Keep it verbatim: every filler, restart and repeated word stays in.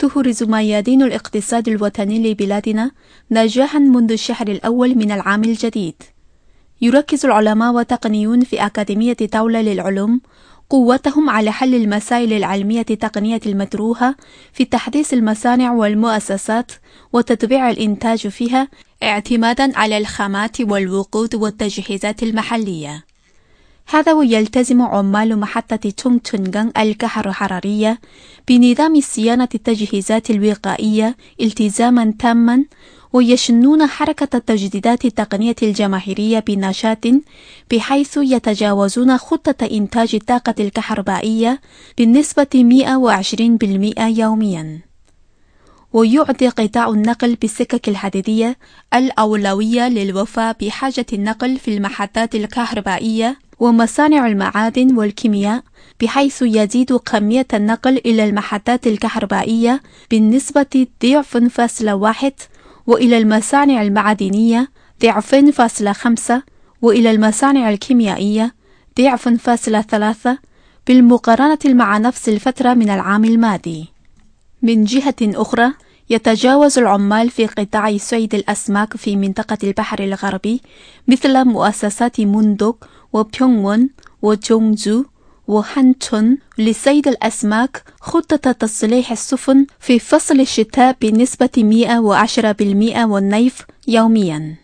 تفرز ميادين الاقتصاد الوطني لبلادنا نجاحا منذ الشهر الأول من العام الجديد. يركز العلماء والتقنيون في أكاديمية دولة للعلوم قوتهم على حل المسائل العلمية التقنية المتروهة في تحديث المصانع والمؤسسات وتطبيع الإنتاج فيها اعتمادا على الخامات والوقود والتجهيزات المحلية. هذا ويلتزم عمال محطة تونغ تونغان الكهروحرارية بنظام صيانة التجهيزات الوقائية التزاما تاما، ويشنون حركة التجديدات التقنية الجماهيرية بنشاط بحيث يتجاوزون خطة إنتاج الطاقة الكهربائية بالنسبة مئة وعشرين بالمئة يوميا. ويعطي قطاع النقل بالسكك الحديدية الأولوية للوفاء بحاجة النقل في المحطات الكهربائية ومصانع المعادن والكيمياء، بحيث يزيد كمية النقل إلى المحطات الكهربائية بالنسبة ضعف فاصل واحد، وإلى المصانع المعدنية ضعفين فاصل خمسة، وإلى المصانع الكيميائية ضعف فاصل ثلاثة بالمقارنة مع نفس الفترة من العام الماضي. من جهة أخرى، يتجاوز العمال في قطاع صيد الأسماك في منطقة البحر الغربي مثل مؤسسات موندوك وبيونغون وجونجو وهانتون لصيد الأسماك خطة تصليح السفن في فصل الشتاء بنسبة مئة وعشرة بالمئة والنيف يوميا.